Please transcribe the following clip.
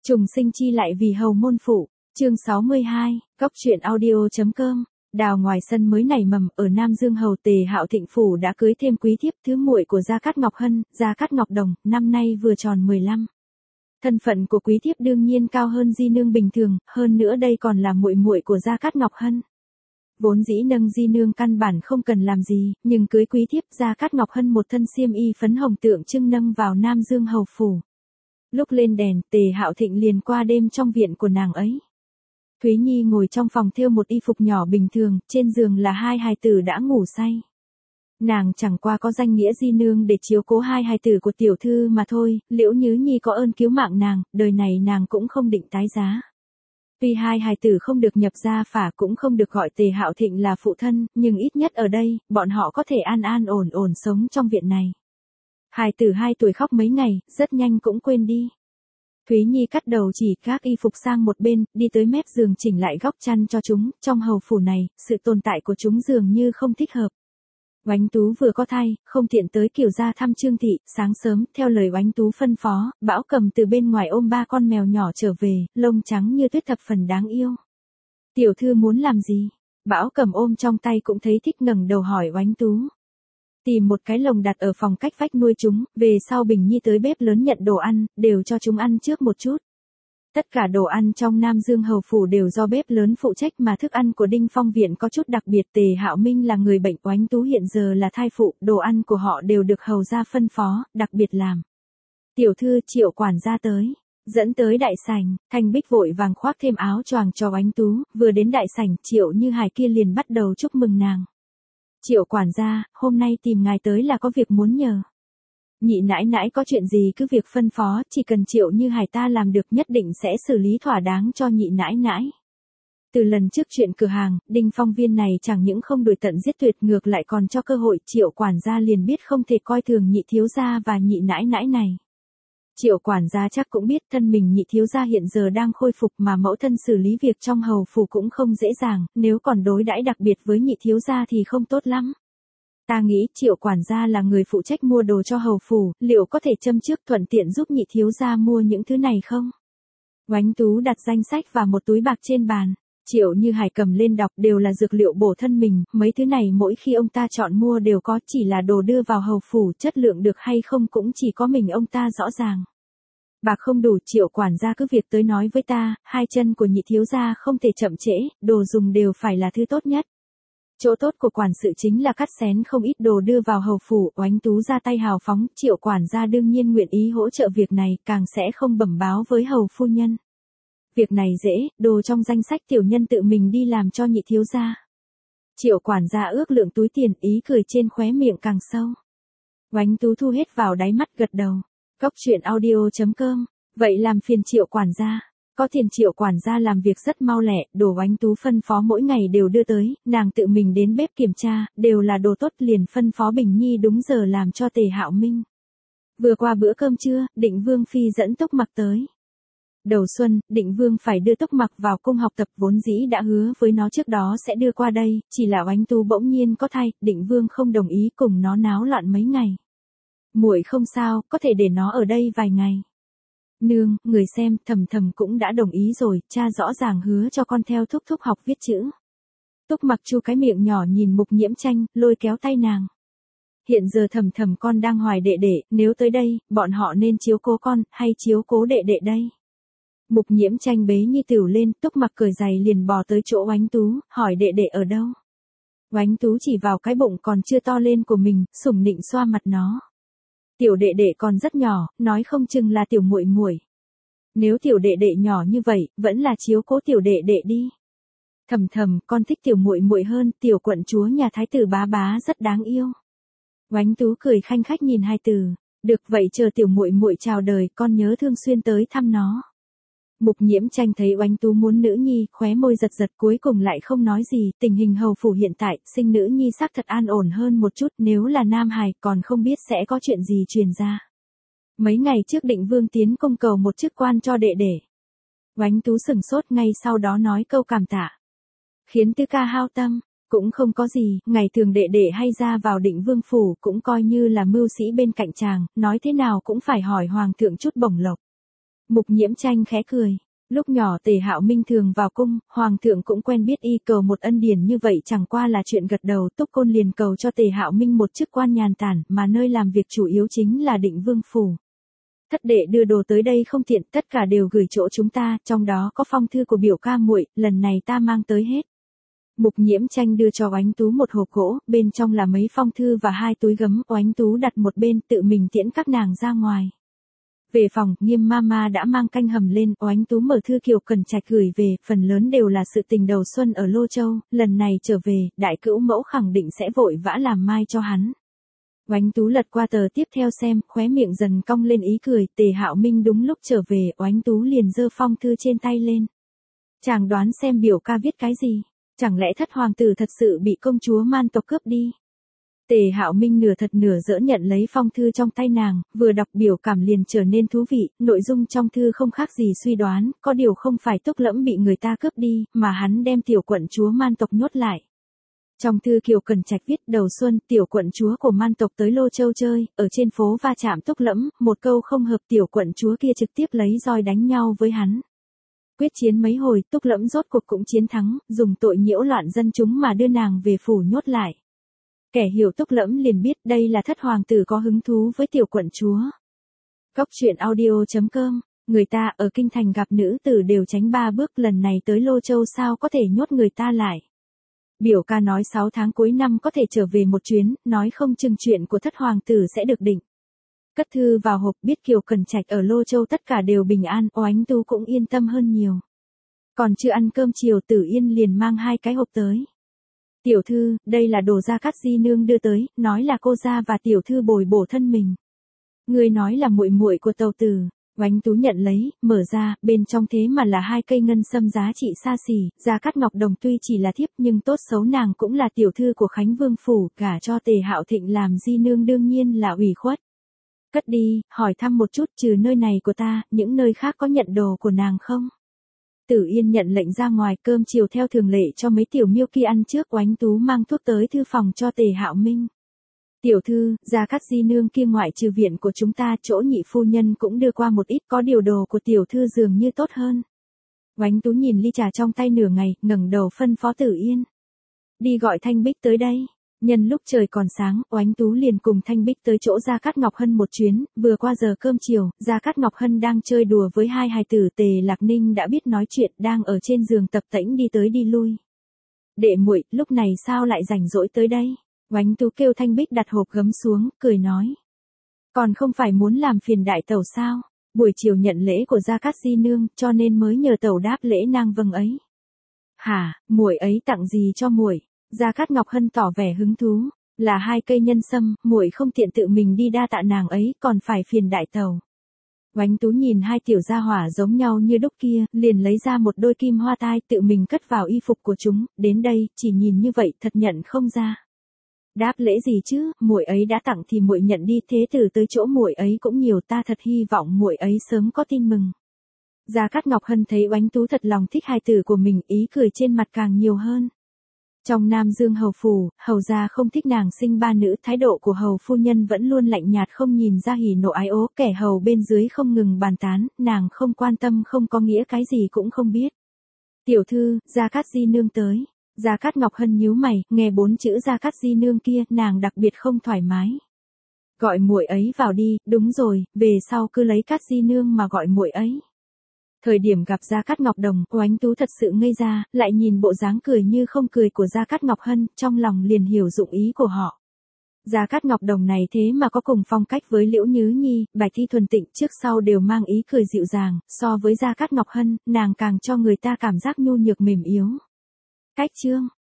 Trùng sinh chi lại vì hầu môn phụ, chương 62, góc truyện audio.com. Đào ngoài sân mới nảy mầm, ở Nam Dương hầu Tề Hạo Thịnh phủ đã cưới thêm quý thiếp thứ muội của Gia Cát Ngọc Hân, Gia Cát Ngọc Đồng, năm nay vừa tròn 15. Thân phận của quý thiếp đương nhiên cao hơn di nương bình thường, hơn nữa đây còn là muội muội của Gia Cát Ngọc Hân. Vốn dĩ nâng di nương căn bản không cần làm gì, nhưng cưới quý thiếp Gia Cát Ngọc Hân một thân xiêm y phấn hồng tượng trưng nâng vào Nam Dương hầu phủ. Lúc lên đèn, Tề Hạo Thịnh liền qua đêm trong viện của nàng ấy. Thúy Nhi ngồi trong phòng thêu một y phục nhỏ bình thường, trên giường là hai hài tử đã ngủ say. Nàng chẳng qua có danh nghĩa di nương để chiếu cố hai hài tử của tiểu thư mà thôi, Liễu Nhứ Nhi có ơn cứu mạng nàng, đời này nàng cũng không định tái giá. Tuy hai hài tử không được nhập gia phả cũng không được gọi Tề Hạo Thịnh là phụ thân, nhưng ít nhất ở đây, bọn họ có thể an an ổn ổn sống trong viện này. Hài tử 2 tuổi khóc mấy ngày, rất nhanh cũng quên đi. Thúy Nhi cắt đầu chỉ các y phục sang một bên, đi tới mép giường chỉnh lại góc chăn cho chúng, trong hầu phủ này, sự tồn tại của chúng dường như không thích hợp. Oánh Tú vừa có thai, không tiện tới Kiều gia thăm Trương thị, sáng sớm, theo lời Oánh Tú phân phó, Bảo Cầm từ bên ngoài ôm 3 con mèo nhỏ trở về, lông trắng như tuyết thập phần đáng yêu. Tiểu thư muốn làm gì? Bảo Cầm ôm trong tay cũng thấy thích ngẩng đầu hỏi Oánh Tú. Tìm một cái lồng đặt ở phòng cách vách nuôi chúng, về sau Bình Nhi tới bếp lớn nhận đồ ăn, đều cho chúng ăn trước một chút. Tất cả đồ ăn trong Nam Dương hầu phủ đều do bếp lớn phụ trách mà thức ăn của Đinh Phong viện có chút đặc biệt. Tề Hạo Minh là người bệnh, Oánh Tú hiện giờ là thai phụ, đồ ăn của họ đều được hầu gia phân phó, đặc biệt làm. Tiểu thư Triệu quản gia tới, dẫn tới đại sảnh, Thanh Bích vội vàng khoác thêm áo choàng cho Oánh Tú, vừa đến đại sảnh Triệu Như Hải kia liền bắt đầu chúc mừng nàng. Triệu quản gia, hôm nay tìm ngài tới là có việc muốn nhờ. Nhị nãi nãi có chuyện gì cứ việc phân phó, chỉ cần Triệu Như Hải ta làm được nhất định sẽ xử lý thỏa đáng cho nhị nãi nãi. Từ lần trước chuyện cửa hàng, Đinh Phong viên này chẳng những không đuổi tận giết tuyệt ngược lại còn cho cơ hội, Triệu quản gia liền biết không thể coi thường nhị thiếu gia và nhị nãi nãi này. Triệu quản gia chắc cũng biết thân mình nhị thiếu gia hiện giờ đang khôi phục mà mẫu thân xử lý việc trong hầu phủ cũng không dễ dàng, nếu còn đối đãi đặc biệt với nhị thiếu gia thì không tốt lắm. Ta nghĩ Triệu quản gia là người phụ trách mua đồ cho hầu phủ, liệu có thể châm trước thuận tiện giúp nhị thiếu gia mua những thứ này không? Oánh Tú đặt danh sách và một túi bạc trên bàn. Triệu Như Hải cầm lên đọc đều là dược liệu bổ thân mình, mấy thứ này mỗi khi ông ta chọn mua đều có, chỉ là đồ đưa vào hầu phủ, chất lượng được hay không cũng chỉ có mình ông ta rõ ràng. Bạc không đủ, Triệu quản gia cứ việc tới nói với ta, 2 chân của nhị thiếu gia không thể chậm trễ, đồ dùng đều phải là thứ tốt nhất. Chỗ tốt của quản sự chính là cắt xén không ít đồ đưa vào hầu phủ. Oánh Tú ra tay hào phóng, Triệu quản gia đương nhiên nguyện ý hỗ trợ việc này, càng sẽ không bẩm báo với hầu phu nhân. Việc này dễ, đồ trong danh sách tiểu nhân tự mình đi làm cho nhị thiếu gia. Triệu quản gia ước lượng túi tiền, ý cười trên khóe miệng càng sâu. Oánh Tú thu hết vào đáy mắt gật đầu. Góc truyện audio.com. Vậy làm phiền Triệu quản gia. Có tiền. Triệu quản gia làm việc rất mau lẹ, đồ Oánh Tú phân phó mỗi ngày đều đưa tới, nàng tự mình đến bếp kiểm tra, đều là đồ tốt, liền phân phó Bình Nhi đúng giờ làm cho Tề Hạo Minh. Vừa qua bữa cơm trưa, Định Vương phi dẫn Túc Mặc tới. Đầu xuân, Định Vương phải đưa Túc Mặc vào cung học tập, vốn dĩ đã hứa với nó trước đó sẽ đưa qua đây, chỉ là Oánh Tú bỗng nhiên có thai, Định Vương không đồng ý, cùng nó náo loạn mấy ngày. Muội không sao, có thể để nó ở đây vài ngày. Nương, người xem, Thầm Thầm cũng đã đồng ý rồi, cha rõ ràng hứa cho con theo thúc thúc học viết chữ. Túc Mặc chu cái miệng nhỏ nhìn Mục Nhiễm Tranh, lôi kéo tay nàng. Hiện giờ Thầm Thầm con đang hoài đệ đệ, nếu tới đây, bọn họ nên chiếu cố con, hay chiếu cố đệ đệ đây? Mục Nhiễm Tranh bế nhi tửu lên, Túc Mặc cởi giày liền bò tới chỗ Oánh Tú, hỏi đệ đệ ở đâu? Oánh Tú chỉ vào cái bụng còn chưa to lên của mình, sủng nịnh xoa mặt nó. Tiểu đệ đệ còn rất nhỏ, nói không chừng là tiểu muội muội. Nếu tiểu đệ đệ nhỏ như vậy, vẫn là chiếu cố tiểu đệ đệ đi. Thầm Thầm, con thích tiểu muội muội hơn, tiểu quận chúa nhà thái tử bá bá rất đáng yêu. Oánh Tú cười khanh khách nhìn hai từ, được vậy chờ tiểu muội muội chào đời, con nhớ thường xuyên tới thăm nó. Mục Nhiễm Tranh thấy Oánh Tú muốn nữ nhi, khóe môi giật giật, cuối cùng lại không nói gì. Tình hình hầu phủ hiện tại, sinh nữ nhi xác thật an ổn hơn một chút, nếu là nam hài còn không biết sẽ có chuyện gì truyền ra. Mấy ngày trước Định Vương tiến cung cầu một chức quan cho đệ đệ. Oánh Tú sửng sốt, ngay sau đó nói câu cảm tạ, khiến Tư ca hao tâm. Cũng không có gì, ngày thường đệ đệ hay ra vào Định Vương phủ cũng coi như là mưu sĩ bên cạnh chàng, nói thế nào cũng phải hỏi hoàng thượng chút bổng lộc. Mục Nhiễm Tranh khẽ cười. Lúc nhỏ Tề Hạo Minh thường vào cung, hoàng thượng cũng quen biết y, cầu một ân điển như vậy chẳng qua là chuyện gật đầu. Túc Côn liền cầu cho Tề Hạo Minh một chức quan nhàn tản, mà nơi làm việc chủ yếu chính là Định Vương phủ. Thất đệ đưa đồ tới đây không tiện, tất cả đều gửi chỗ chúng ta, trong đó có phong thư của biểu ca muội, lần này ta mang tới hết. Mục Nhiễm Tranh đưa cho Oánh Tú một hộp gỗ, bên trong là mấy phong thư và 2 túi gấm. Oánh Tú đặt một bên, tự mình tiễn các nàng ra ngoài. Về phòng, Nghiêm Mama đã mang canh hầm lên. Oánh Tú mở thư Kiều Cẩn Trạch gửi về, phần lớn đều là sự tình đầu xuân ở Lô Châu. Lần này trở về, đại cữu mẫu khẳng định sẽ vội vã làm mai cho hắn. Oánh Tú lật qua tờ tiếp theo xem, khóe miệng dần cong lên ý cười. Tề Hạo Minh đúng lúc trở về, Oánh Tú liền giơ phong thư trên tay lên. Chàng đoán xem biểu ca viết cái gì? Chẳng lẽ thất hoàng tử thật sự bị công chúa Man tộc cướp đi? Tề Hạo Minh nửa thật nửa giỡn nhận lấy phong thư trong tay nàng, vừa đọc biểu cảm liền trở nên thú vị. Nội dung trong thư không khác gì suy đoán, có điều không phải Túc Lẫm bị người ta cướp đi, mà hắn đem tiểu quận chúa Man tộc nhốt lại. Trong thư Kiều Cẩn Trạch viết, đầu xuân tiểu quận chúa của Man tộc tới Lô Châu chơi, ở trên phố va chạm Túc Lẫm, một câu không hợp tiểu quận chúa kia trực tiếp lấy roi đánh nhau với hắn. Quyết chiến mấy hồi, Túc Lẫm rốt cuộc cũng chiến thắng, dùng tội nhiễu loạn dân chúng mà đưa nàng về phủ nhốt lại. Kẻ hiểu Túc Lẫm liền biết đây là thất hoàng tử có hứng thú với tiểu quận chúa. Cốc truyện audio.com, người ta ở kinh thành gặp nữ tử đều tránh 3 bước, lần này tới Lô Châu sao có thể nhốt người ta lại. Biểu ca nói 6 tháng cuối năm có thể trở về một chuyến, nói không chừng chuyện của thất hoàng tử sẽ được định. Cất thư vào hộp, biết Kiều Cẩn Trạch ở Lô Châu tất cả đều bình an, Oánh Tú cũng yên tâm hơn nhiều. Còn chưa ăn cơm chiều, Tử Yên liền mang 2 cái hộp tới. Tiểu thư, đây là đồ Gia Cát Di nương đưa tới, nói là cô gia và tiểu thư bồi bổ thân mình. Người nói là muội muội của tàu tử. Oánh Tú nhận lấy, mở ra, bên trong thế mà là 2 cây ngân sâm giá trị xa xỉ. Gia Cát Ngọc Đồng tuy chỉ là thiếp nhưng tốt xấu nàng cũng là tiểu thư của Khánh Vương phủ, gả cho Tề Hạo Thịnh làm di nương đương nhiên là ủy khuất. Cất đi, hỏi thăm một chút, trừ nơi này của ta, những nơi khác có nhận đồ của nàng không? Tử Yên nhận lệnh ra ngoài, cơm chiều theo thường lệ cho mấy tiểu miêu kia ăn trước. Oánh Tú mang thuốc tới thư phòng cho Tề Hạo Minh. Tiểu thư, Gia Cát Di nương kia ngoại trừ viện của chúng ta, chỗ nhị phu nhân cũng đưa qua một ít, có điều đồ của tiểu thư dường như tốt hơn. Oánh Tú nhìn ly trà trong tay nửa ngày, ngẩng đầu phân phó Tử Yên. Đi gọi Thanh Bích tới đây. Nhân lúc trời còn sáng, Oánh Tú liền cùng Thanh Bích tới chỗ Gia Cát Ngọc Hân một chuyến, vừa qua giờ cơm chiều, Gia Cát Ngọc Hân đang chơi đùa với 2 hài tử. Tề Lạc Ninh đã biết nói chuyện, đang ở trên giường tập tễnh đi tới đi lui. Đệ muội, lúc này sao lại rảnh rỗi tới đây? Oánh Tú kêu Thanh Bích đặt hộp gấm xuống, cười nói. Còn không phải muốn làm phiền đại tẩu sao? Buổi chiều nhận lễ của Gia Cát Di nương, cho nên mới nhờ tẩu đáp lễ nàng vâng ấy. Hả, muội ấy tặng gì cho muội? Gia Cát Ngọc Hân tỏ vẻ hứng thú, là 2 cây nhân sâm, muội không tiện tự mình đi đa tạ nàng ấy, còn phải phiền đại tẩu. Oánh Tú nhìn 2 tiểu gia hỏa giống nhau như đúc kia, liền lấy ra một đôi kim hoa tai tự mình cất vào y phục của chúng, đến đây, chỉ nhìn như vậy thật nhận không ra. Đáp lễ gì chứ, muội ấy đã tặng thì muội nhận đi, thế từ tới chỗ muội ấy cũng nhiều, ta thật hy vọng muội ấy sớm có tin mừng. Gia Cát Ngọc Hân thấy Oánh Tú thật lòng thích hài tử của mình, ý cười trên mặt càng nhiều hơn. Trong Nam Dương hầu phủ, hầu gia không thích nàng sinh 3 nữ, thái độ của hầu phu nhân vẫn luôn lạnh nhạt không nhìn ra hỉ nộ ái ố, kẻ hầu bên dưới không ngừng bàn tán, nàng không quan tâm không có nghĩa cái gì cũng không biết. Tiểu thư, Gia Cát Di nương tới. Gia Cát Ngọc Hân nhíu mày, nghe 4 chữ Gia Cát Di nương kia, nàng đặc biệt không thoải mái. Gọi muội ấy vào đi, đúng rồi, về sau cứ lấy Cát Di nương mà gọi muội ấy. Thời điểm gặp Gia Cát Ngọc Đồng, Oánh Tú thật sự ngây ra, lại nhìn bộ dáng cười như không cười của Gia Cát Ngọc Hân, trong lòng liền hiểu dụng ý của họ. Gia Cát Ngọc Đồng này thế mà có cùng phong cách với Liễu Nhứ Nhi, Bạch Thi Thuần Tịnh, trước sau đều mang ý cười dịu dàng, so với Gia Cát Ngọc Hân, nàng càng cho người ta cảm giác nhu nhược mềm yếu. Cách chương